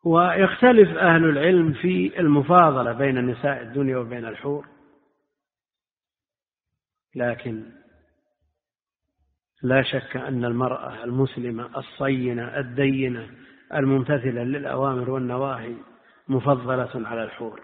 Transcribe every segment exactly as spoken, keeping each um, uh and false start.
ويختلف أهل العلم في المفاضلة بين نساء الدنيا وبين الحور، لكن لا شك أن المرأة المسلمة الصينة الدينة الممتثلة للأوامر والنواهي مفضلة على الحور،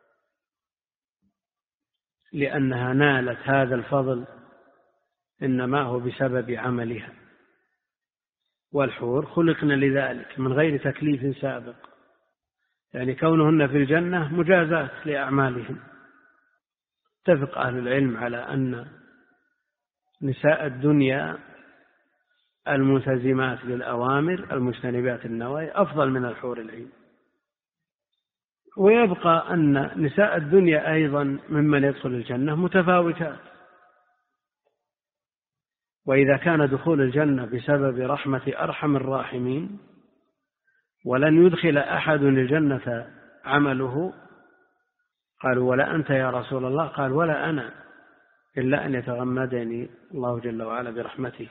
لأنها نالت هذا الفضل إنما هو بسبب عملها، والحور خلقن لذلك من غير تكليف سابق، يعني كونهن في الجنة مجازات لأعمالهم. اتفق أهل العلم على أن نساء الدنيا الملتزمات للأوامر المجتنبات النواهي أفضل من الحور العين. ويبقى أن نساء الدنيا أيضا ممن يدخل الجنة متفاوتات، وإذا كان دخول الجنة بسبب رحمة أرحم الراحمين ولن يدخل أحد الجنة عمله، قالوا ولا أنت يا رسول الله؟ قال ولا أنا، إلا أن يتغمدني الله جل وعلا برحمته.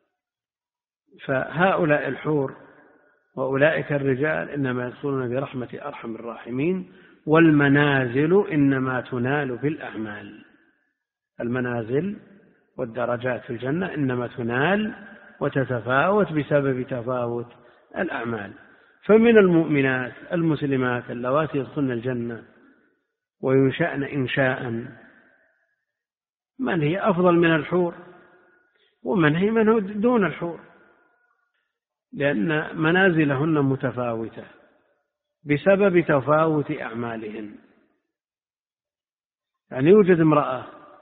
فهؤلاء الحور وأولئك الرجال إنما يدخلون برحمة أرحم الراحمين، والمنازل إنما تنال بالأعمال. المنازل والدرجات في الجنة إنما تنال وتتفاوت بسبب تفاوت الأعمال. فمن المؤمنات المسلمات اللواتي يدخلن الجنة وينشأن إنشاء من هي أفضل من الحور، ومن هي من هو دون الحور، لأن منازلهن متفاوتة بسبب تفاوت أعمالهن. يعني يوجد امرأة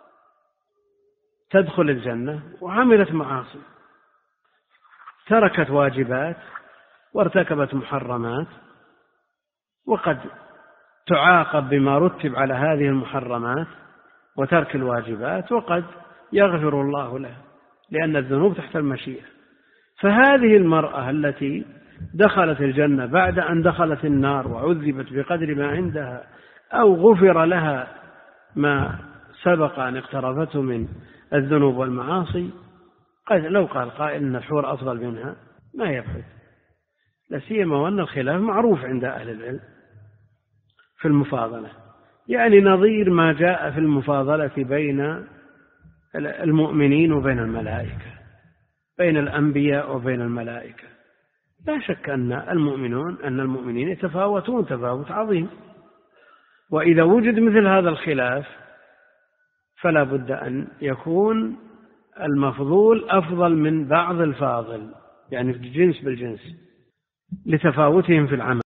تدخل الجنة وعملت معاصي، تركت واجبات وارتكبت محرمات، وقد تعاقب بما رتب على هذه المحرمات وترك الواجبات، وقد يغفر الله لها لأن الذنوب تحت المشيئة. فهذه المرأة التي دخلت الجنة بعد أن دخلت النار وعذبت بقدر ما عندها أو غفر لها ما سبق أن اقترفته من الذنوب والمعاصي، قد لو قال قائل أن الحور أفضل منها ما يبعد، لا سيما وأن الخلاف معروف عند أهل العلم في المفاضلة، يعني نظير ما جاء في المفاضلة بين المؤمنين وبين الملائكة، بين الأنبياء وبين الملائكة. لا شك أن المؤمنون أن المؤمنين يتفاوتون تفاوت عظيم، وإذا وجد مثل هذا الخلاف فلا بد أن يكون المفضول أفضل من بعض الفاضل، يعني في الجنس بالجنس لتفاوتهم في العمل.